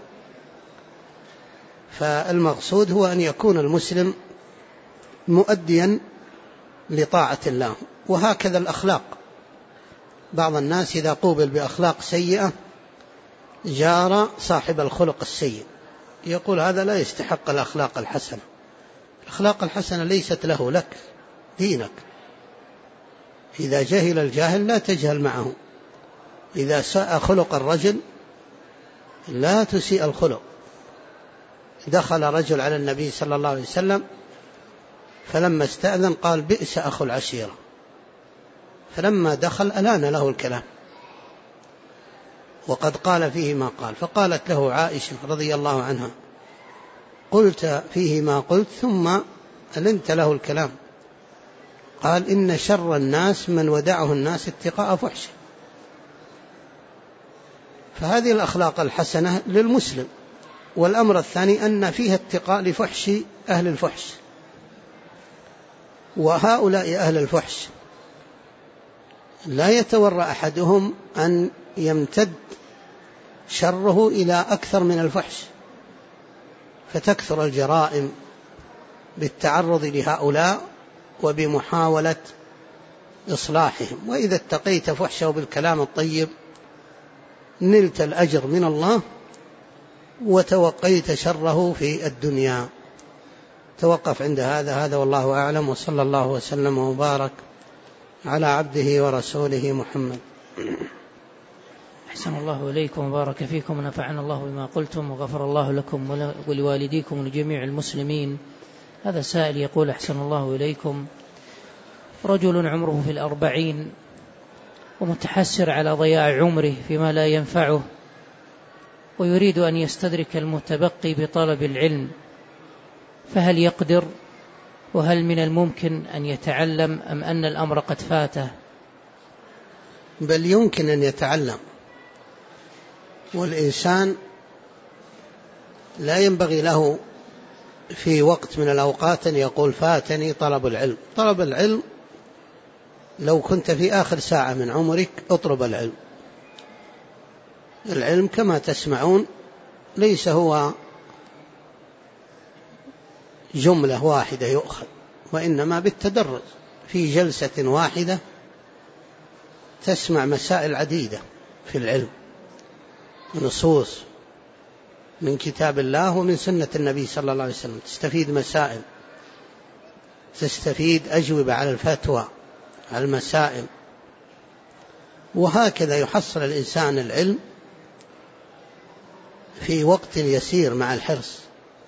فالمقصود هو أن يكون المسلم مؤديا لطاعة الله. وهكذا الأخلاق، بعض الناس إذا قوبل بأخلاق سيئة جار صاحب الخلق السيء، يقول هذا لا يستحق الأخلاق الحسنة. الأخلاق الحسنة ليست له، لك دينك. إذا جهل الجاهل لا تجهل معه، إذا ساء خلق الرجل لا تسيء الخلق. دخل رجل على النبي صلى الله عليه وسلم فلما استأذن قال بئس أخو العشيرة، فلما دخل ألان له الكلام وقد قال فيه ما قال. فقالت له عائشة رضي الله عنها قلت فيه ما قلت ثم ألنت له الكلام؟ قال إن شر الناس من ودعه الناس اتقاء فحشه. فهذه الأخلاق الحسنة للمسلم. والأمر الثاني أن فيها اتقاء لفحش أهل الفحش، وهؤلاء أهل الفحش لا يتورع أحدهم أن يمتد شره إلى أكثر من الفحش، فتكثر الجرائم بالتعرض لهؤلاء وبمحاولة إصلاحهم. وإذا اتقيت فحشه بالكلام الطيب نلت الأجر من الله وتوقيت شره في الدنيا. توقف عند هذا والله أعلم، وصلى الله وسلم وبارك على عبده ورسوله محمد. أحسن الله إليكم وبارك فيكم ونفعنا الله بما قلتم وغفر الله لكم ولوالديكم ولجميع المسلمين. هذا سائل يقول أحسن الله إليكم: رجل عمره في 40 ومتحسر على ضياع عمره فيما لا ينفعه، ويريد أن يستدرك المتبقي بطلب العلم، فهل يقدر؟ وهل من الممكن أن يتعلم أم أن الأمر قد فاته؟ بل يمكن أن يتعلم، والإنسان لا ينبغي له في وقت من الأوقات أن يقول فاتني طلب العلم. طلب العلم لو كنت في آخر ساعة من عمرك اطلب العلم. العلم كما تسمعون ليس هو جملة واحدة يؤخذ، وإنما بالتدرج. في جلسة واحدة تسمع مسائل عديدة في العلم، نصوص من كتاب الله ومن سنة النبي صلى الله عليه وسلم، تستفيد مسائل، تستفيد أجوبة على الفتوى، على المسائل، وهكذا يحصل الإنسان العلم في وقت يسير مع الحرص.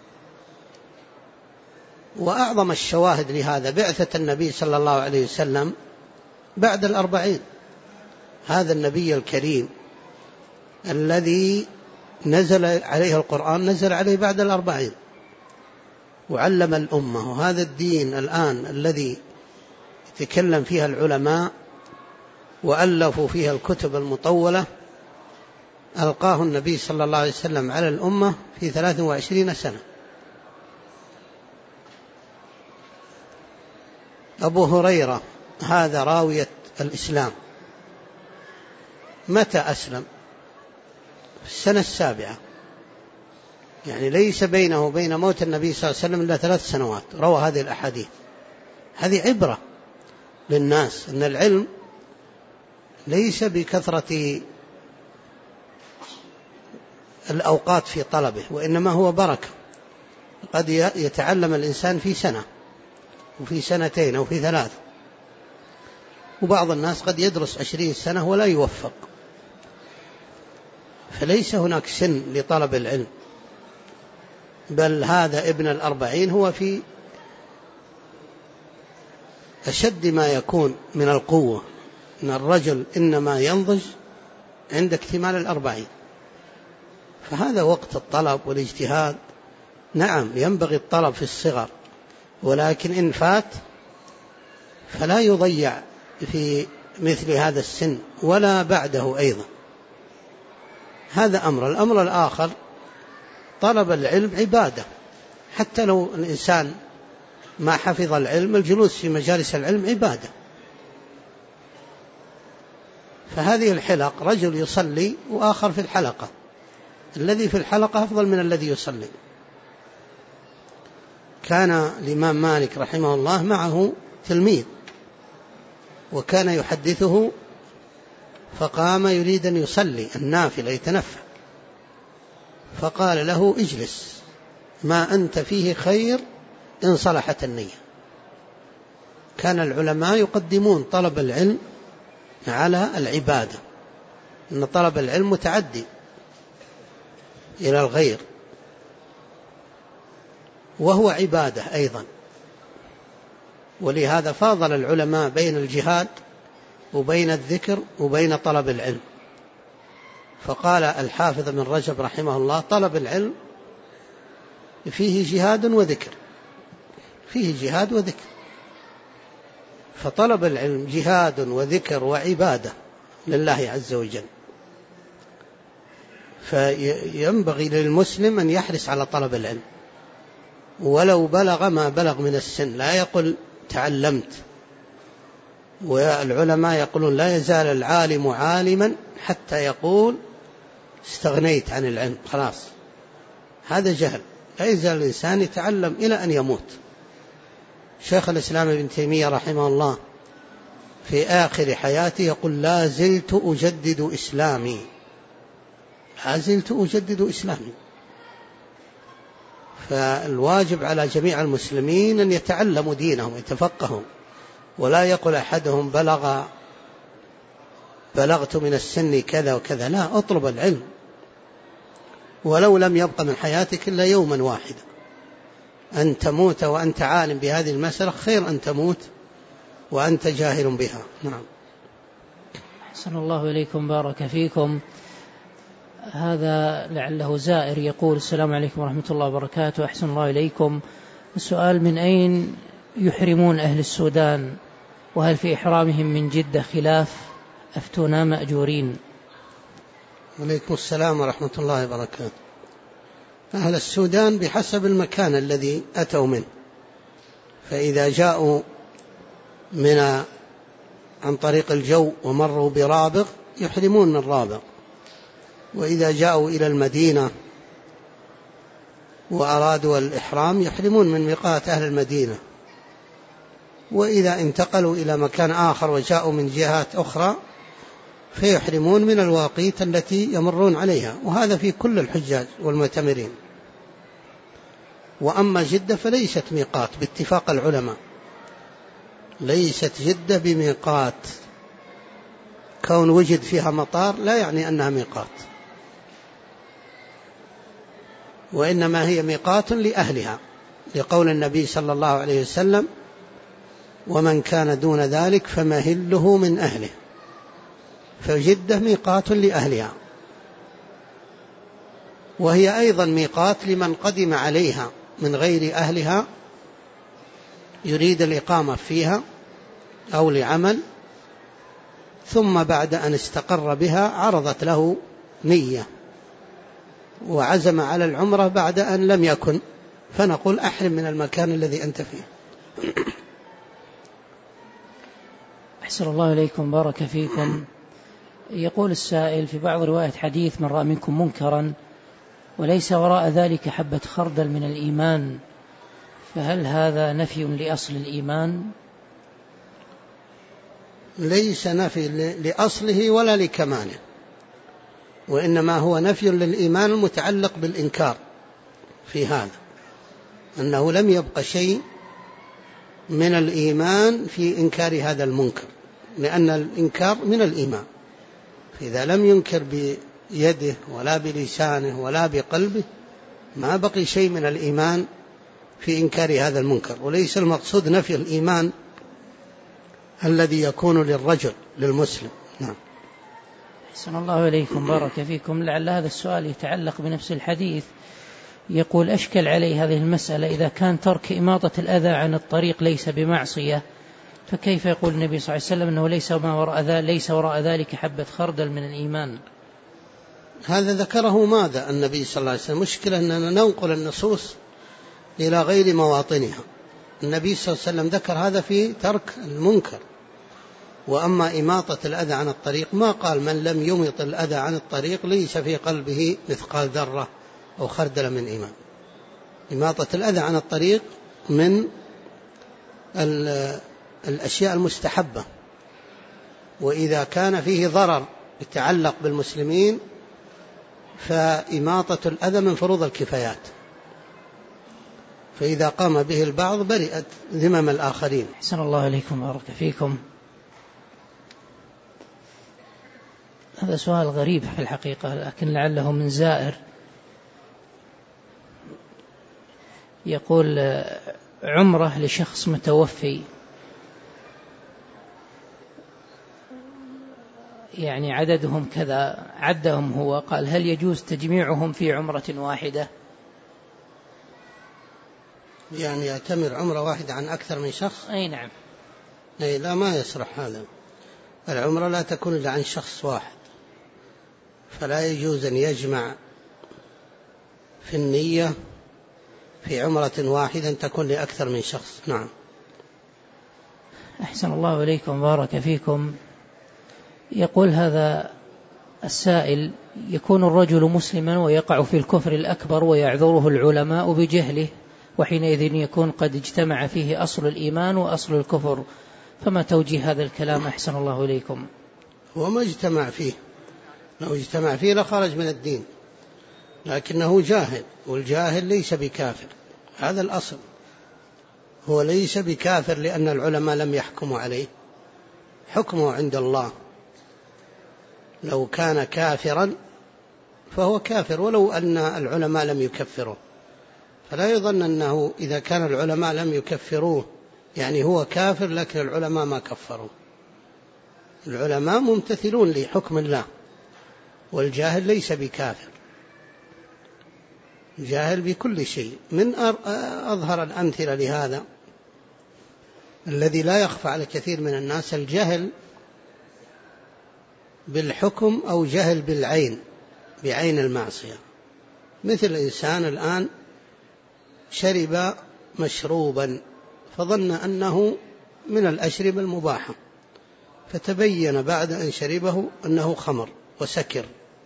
وأعظم الشواهد لهذا بعثة النبي صلى الله عليه وسلم بعد 40. هذا النبي الكريم الذي نزل عليه القرآن نزل عليه بعد 40 وعلم الأمة. وهذا الدين الآن الذي يتكلم فيها العلماء وألفوا فيها الكتب المطولة ألقاه النبي صلى الله عليه وسلم على الأمة في 23 سنة. أبو هريرة هذا راوية الإسلام متى أسلم؟ في السنة 7، يعني ليس بينه وبين موت النبي صلى الله عليه وسلم إلا 3 سنوات. روى هذه الأحاديث. هذه عبرة للناس أن العلم ليس بكثرة الأوقات في طلبه، وإنما هو بركة. قد يتعلم الإنسان في سنة وفي 2 أو في 3، وبعض الناس قد يدرس 20 سنة ولا يوفق. فليس هناك سن لطلب العلم، بل هذا ابن 40 هو في أشد ما يكون من القوة. إن الرجل إنما ينضج عند اكتمال 40. فهذا وقت الطلب والاجتهاد. نعم ينبغي الطلب في الصغر، ولكن إن فات فلا يضيع في مثل هذا السن ولا بعده أيضا. هذا أمر. الأمر الآخر طلب العلم عبادة. حتى لو الإنسان ما حفظ العلم، الجلوس في مجالس العلم عبادة. فهذه الحلق رجل يصلي وآخر في الحلقة، الذي في الحلقة أفضل من الذي يصلي. كان الإمام مالك رحمه الله معه تلميذ وكان يحدثه فقام يريد أن يصلي النافلة يتنفل، فقال له اجلس، ما أنت فيه خير إن صلحت النية. كان العلماء يقدمون طلب العلم على العبادة، إن طلب العلم متعدي إلى الغير، وهو عبادة أيضا. ولهذا فاضل العلماء بين الجهاد وبين الذكر وبين طلب العلم. فقال الحافظ بن رجب رحمه الله: طلب العلم فيه جهاد وذكر، فيه جهاد وذكر. فطلب العلم جهاد وذكر وعبادة لله عز وجل. فينبغي للمسلم أن يحرص على طلب العلم ولو بلغ ما بلغ من السن، لا يقل تعلمت. والعلماء يقولون: لا يزال العالم عالما حتى يقول استغنيت عن العلم، خلاص. هذا جهل. لا يزال الإنسان يتعلم إلى أن يموت. شيخ الإسلام ابن تيمية رحمه الله في آخر حياته يقول: لا زلت أجدد إسلامي، لا زلت أجدد إسلامي. فالواجب على جميع المسلمين أن يتعلموا دينهم ويتفقهوا، ولا يقول أحدهم بلغت من السن كذا وكذا. لا، اطلب العلم ولو لم يبق من حياتك إلا يوما واحدا. أن تموت وأنت عالم بهذه المسألة خير أن تموت وأنت جاهل بها. نعم. أحسن الله إليكم، بارك فيكم. هذا لعله زائر يقول: السلام عليكم ورحمة الله وبركاته. أحسن الله إليكم. السؤال: من أين يحرمون أهل السودان؟ وهل في إحرامهم من جدة خلاف؟ أفتونا مأجورين. عليكم السلام ورحمة الله وبركاته. أهل السودان بحسب المكان الذي أتوا منه، فإذا جاءوا عن طريق الجو ومروا برابغ يحرمون من رابغ، وإذا جاءوا إلى المدينة وأرادوا الإحرام يحرمون من ميقات أهل المدينة، وإذا انتقلوا إلى مكان آخر وجاءوا من جهات أخرى فيحرمون من الواقيت التي يمرون عليها، وهذا في كل الحجاج والمعتمرين. وأما جدة فليست ميقات باتفاق العلماء، ليست جدة بميقات. كون وجد فيها مطار لا يعني أنها ميقات، وإنما هي ميقات لأهلها، لقول النبي صلى الله عليه وسلم: ومن كان دون ذلك فمهله من أهله. فجدة ميقات لأهلها، وهي أيضا ميقات لمن قدم عليها من غير أهلها يريد الإقامة فيها أو لعمل، ثم بعد أن استقر بها عرضت له نية وعزم على العمرة بعد أن لم يكن، فنقول: أحرم من المكان الذي أنت فيه. أحسن الله إليكم، بارك فيكم. يقول السائل: في بعض رواية حديث: من رأى منكم منكرا وليس وراء ذلك حبة خردل من الإيمان، فهل هذا نفي لأصل الإيمان؟ ليس نفي لأصله ولا لكماله، وإنما هو نفي للإيمان المتعلق بالإنكار. في هذا أنه لم يبق شيء من الإيمان في إنكار هذا المنكر، لأن الإنكار من الإيمان. فإذا لم ينكر بيده ولا بلسانه ولا بقلبه ما بقي شيء من الإيمان في إنكار هذا المنكر. وليس المقصود نفي الإيمان الذي يكون للرجل للمسلم. نعم. أحسن الله إليكم، بارك فيكم. لعل هذا السؤال يتعلق بنفس الحديث. يقول: أشكل علي هذه المسألة: إذا كان ترك إماطة الأذى عن الطريق ليس بمعصية، فكيف يقول النبي صلى الله عليه وسلم أنه ليس وراء ذلك حبة خردل من الإيمان؟ هذا ذكره ماذا النبي صلى الله عليه وسلم؟ مشكلة أننا ننقل النصوص إلى غير مواطنها. النبي صلى الله عليه وسلم ذكر هذا في ترك المنكر، وأما إماطة الأذى عن الطريق ما قال: من لم يمط الأذى عن الطريق ليس في قلبه مثقال ذرة أو خردل من إيمان. إماطة الأذى عن الطريق من الأشياء المستحبة، وإذا كان فيه ضرر يتعلق بالمسلمين فإماطة الأذى من فروض الكفايات، فإذا قام به البعض برئت ذمم الآخرين. أحسن الله إليكم بارك فيكم. هذا سؤال غريب في الحقيقة، لكن لعله من زائر يقول: عمرة لشخص متوفي، يعني عددهم كذا، عدهم هو، قال: هل يجوز تجميعهم في عمرة واحدة؟ يعني يعتمر عمرة واحدة عن أكثر من شخص؟ أي نعم. أي لا، ما يصلح هذا. العمرة لا تكون إلا عن شخص واحد، فلا يجوز أن يجمع في النية في عمرة واحدة تكون لأكثر من شخص. نعم. أحسن الله إليكم بارك فيكم. يقول هذا السائل: يكون الرجل مسلما ويقع في الكفر الأكبر ويعذره العلماء بجهله، وحينئذ يكون قد اجتمع فيه أصل الإيمان وأصل الكفر، فما توجيه هذا الكلام أحسن الله إليكم؟ هو ما اجتمع فيه، لو اجتمع فيه لخرج من الدين، لكنه جاهل، والجاهل ليس بكافر، هذا الأصل. هو ليس بكافر لأن العلماء لم يحكموا عليه، حكمه عند الله. لو كان كافرا فهو كافر ولو أن العلماء لم يكفروه، فلا يظن أنه إذا كان العلماء لم يكفروه يعني هو كافر، لكن العلماء ما كفروه. العلماء ممتثلون لحكم الله، والجاهل ليس بكافر، جاهل بكل شيء. من أظهر الأمثلة لهذا الذي لا يخفى على كثير من الناس: الجهل بالحكم أو جهل بالعين، بعين المعصية. مثل إنسان الآن شرب مشروبا فظن أنه من الأشربة المباحة، فتبين بعد أن شربه أنه خمر وسكر،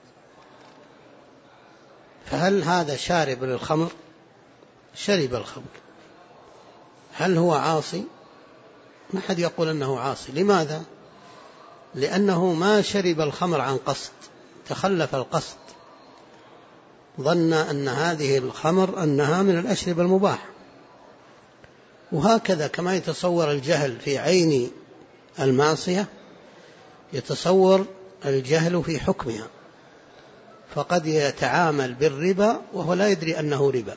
فهل هذا شارب للخمر؟ شرب الخمر، هل هو عاصي؟ ما حد يقول أنه عاصي. لماذا؟ لأنه ما شرب الخمر عن قصد، تخلف القصد، ظن أن هذه الخمر أنها من الأشربة المباحة. وهكذا كما يتصور الجهل في عين المعصية يتصور الجهل في حكمها، فقد يتعامل بالربا وهو لا يدري أنه ربا،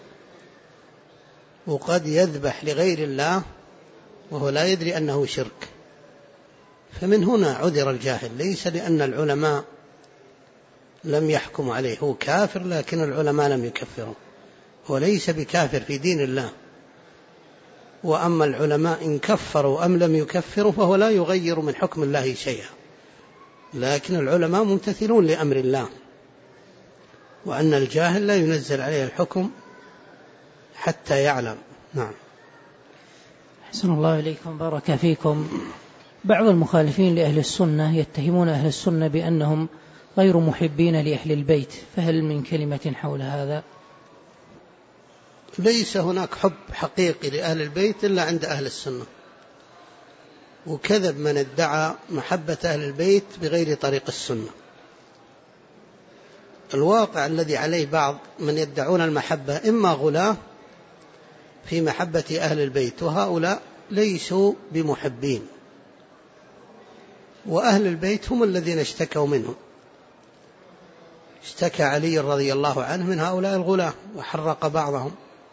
وقد يذبح لغير الله وهو لا يدري أنه شرك. فمن هنا عذر الجاهل، ليس لأن العلماء لم يحكموا عليه، هو كافر لكن العلماء لم يكفروا، هو ليس بكافر في دين الله. وأما العلماء إن كفروا أم لم يكفروا فهو لا يغير من حكم الله شيئا، لكن العلماء ممتثلون لأمر الله، وأن الجاهل لا ينزل عليه الحكم حتى يعلم. نعم. أحسن الله إليكم بارك فيكم. بعض المخالفين لأهل السنة يتهمون أهل السنة بأنهم غير محبين لأهل البيت، فهل من كلمة حول هذا؟ ليس هناك حب حقيقي لأهل البيت إلا عند أهل السنة، وكذب من ادعى محبة أهل البيت بغير طريق السنة. الواقع الذي عليه بعض من يدعون المحبة إما غلاة في محبة أهل البيت، وهؤلاء ليسوا بمحبين، وأهل البيت هم الذين اشتكوا منهم. اشتكى علي رضي الله عنه من هؤلاء الغلاة وحرق بعضهم،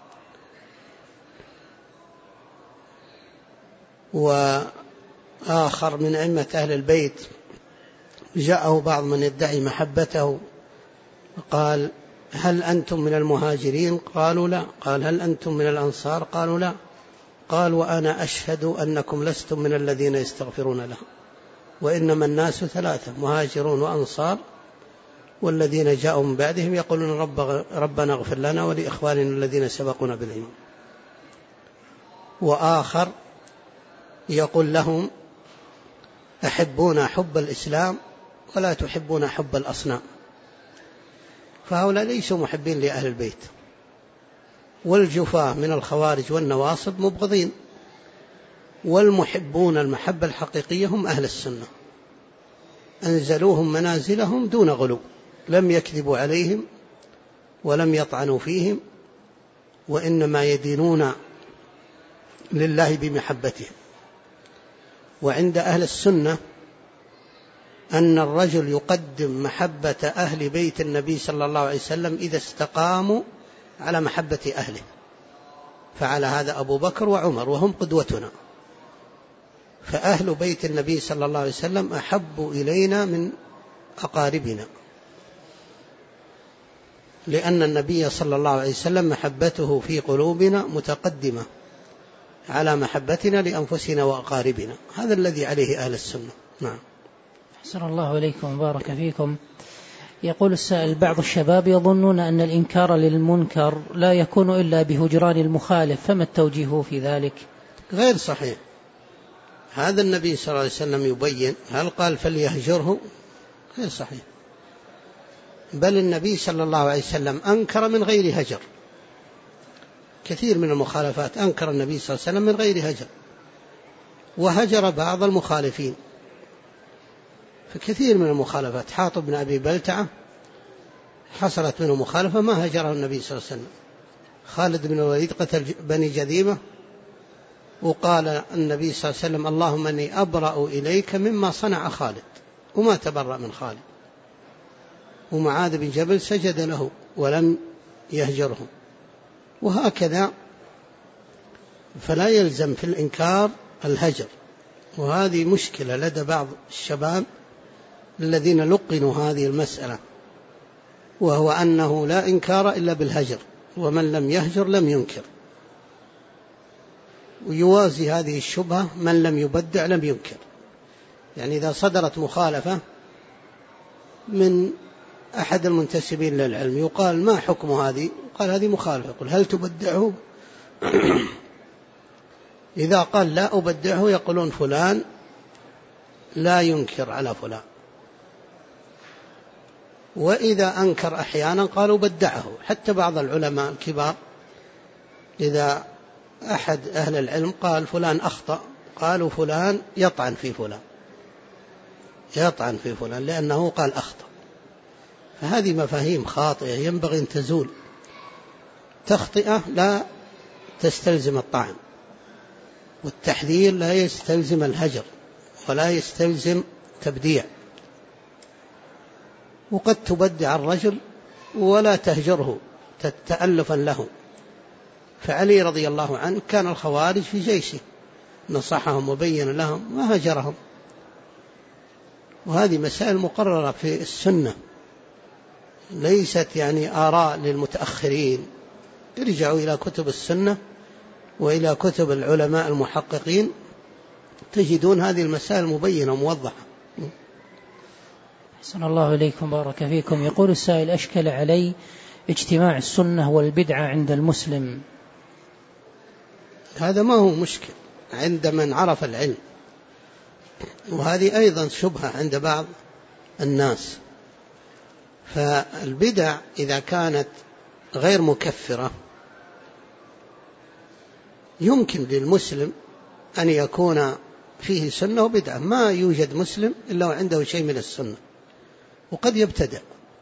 وآخر من أئمة أهل البيت جاءه بعض من يدعي محبته قال: هل أنتم من المهاجرين؟ قالوا لا. قال: هل أنتم من الأنصار؟ قالوا لا. قال: وأنا أشهد أنكم لستم من الذين يستغفرون لهم، وإنما الناس ثلاثة: مهاجرون وأنصار، والذين جاءوا من بعدهم يقولون ربنا اغفر لنا ولإخواننا الذين سبقونا بالإيمان. وآخر يقول لهم: أحبون حب الإسلام ولا تحبون حب الأصنام. فهؤلاء ليسوا محبين لأهل البيت. والجفاة من الخوارج والنواصب مبغضين، والمحبون المحبة الحقيقية هم أهل السنة. أنزلوهم منازلهم دون غلو، لم يكذبوا عليهم ولم يطعنوا فيهم، وإنما يدينون لله بمحبتهم. وعند أهل السنة أن الرجل يقدم محبة أهل بيت النبي صلى الله عليه وسلم إذا استقاموا على محبة أهله، فعلى هذا أبو بكر وعمر وهم قدوتنا، فأهل بيت النبي صلى الله عليه وسلم أحب إلينا من أقاربنا، لأن النبي صلى الله عليه وسلم محبته في قلوبنا متقدمة على محبتنا لأنفسنا وأقاربنا. هذا الذي عليه أهل السنة. نعم. أحسن الله إليكم وبارك فيكم. يقول السائل: بعض الشباب يظنون أن الإنكار للمنكر لا يكون إلا بهجران المخالف، فما التوجيه في ذلك؟ غير صحيح. هذا النبي صلى الله عليه وسلم يبين، هل قال فليهجره؟ غير صحيح. بل النبي صلى الله عليه وسلم أنكر من غير هجر، كثير من المخالفات أنكر النبي صلى الله عليه وسلم من غير هجر، وهجر بعض المخالفين. فكثير من المخالفات، حاطب بن أبي بلتعة حصلت منه مخالفة ما هجره النبي صلى الله عليه وسلم. خالد بن الوليد قتل بني جذيمة، وقال النبي صلى الله عليه وسلم: اللهم أني أبرأ إليك مما صنع خالد، وما تبرأ من خالد. ومعاذ بن جبل سجد له ولم يهجره. وهكذا، فلا يلزم في الإنكار الهجر. وهذه مشكلة لدى بعض الشباب الذين لقنوا هذه المسألة، وهو أنه لا إنكار إلا بالهجر، ومن لم يهجر لم ينكر. ويوازي هذه الشبهة من لم يبدع لم ينكر. يعني إذا صدرت مخالفة من أحد المنتسبين للعلم يقال: ما حكم هذه؟ قال: هذه مخالفة. يقول: هل تبدعه؟ إذا قال: لا أبدعه، يقولون فلان لا ينكر على فلان. وإذا أنكر أحيانا قالوا بدعه. حتى بعض العلماء الكبار إذا أحد أهل العلم قال فلان أخطأ، قالوا فلان يطعن في فلان، يطعن في فلان لأنه قال أخطأ. فهذه مفاهيم خاطئة ينبغي أن تزول. تخطئة لا تستلزم الطعن، والتحذير لا يستلزم الهجر ولا يستلزم تبديع. وقد تبدع الرجل ولا تهجره تألفا له. فعلي رضي الله عنه كان الخوارج في جيشه، نصحهم وبين لهم ما هجرهم. وهذه مسائل مقررة في السنة، ليست يعني آراء للمتأخرين. ارجعوا إلى كتب السنة وإلى كتب العلماء المحققين تجدون هذه المسائل مبينة موضحة. أحسن الله إليكم بارك فيكم. يقول السائل: أشكل علي اجتماع السنة والبدعة عند المسلم. هذا ما هو مشكل عند من عرف العلم، وهذه أيضا شبهة عند بعض الناس. فالبدع إذا كانت غير مكفرة يمكن للمسلم أن يكون فيه سنة وبدعة. ما يوجد مسلم إلا وعنده شيء من السنة، وقد يبتدع.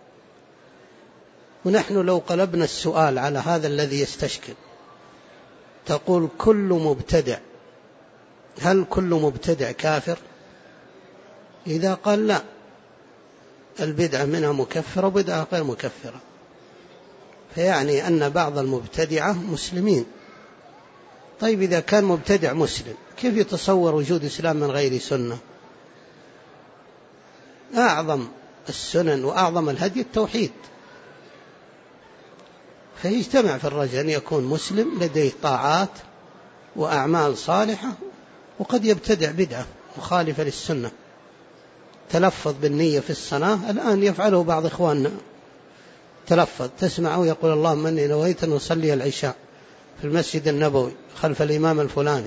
ونحن لو قلبنا السؤال على هذا الذي يستشكل، تقول كل مبتدع، هل كل مبتدع كافر؟ إذا قال لا، البدعة منها مكفرة وبدعة غير مكفرة، فيعني أن بعض المبتدعة مسلمين. طيب إذا كان مبتدع مسلم كيف يتصور وجود إسلام من غير سنة؟ أعظم السنن وأعظم الهدي التوحيد. فيجتمع في الرجل أن يكون مسلم لديه طاعات وأعمال صالحة، وقد يبتدع بدعة مخالفة للسنة. تلفظ بالنية في الصلاة الآن يفعله بعض إخواننا، تلفظ تسمعه يقول: اللهم إني نويت أن أصلي العشاء في المسجد النبوي خلف الإمام الفلاني.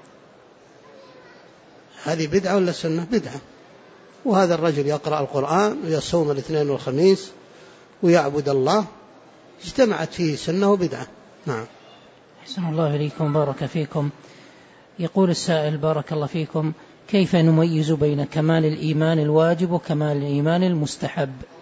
هذه بدعة ولا سنة؟ بدعة. وهذا الرجل يقرأ القرآن ويصوم الاثنين والخميس ويعبد الله، اجتمعت فيه سنة وبدعة. نعم. أحسن الله إليكم بارك فيكم. يقول السائل: بارك الله فيكم، كيف نميز بين كمال الإيمان الواجب وكمال الإيمان المستحب؟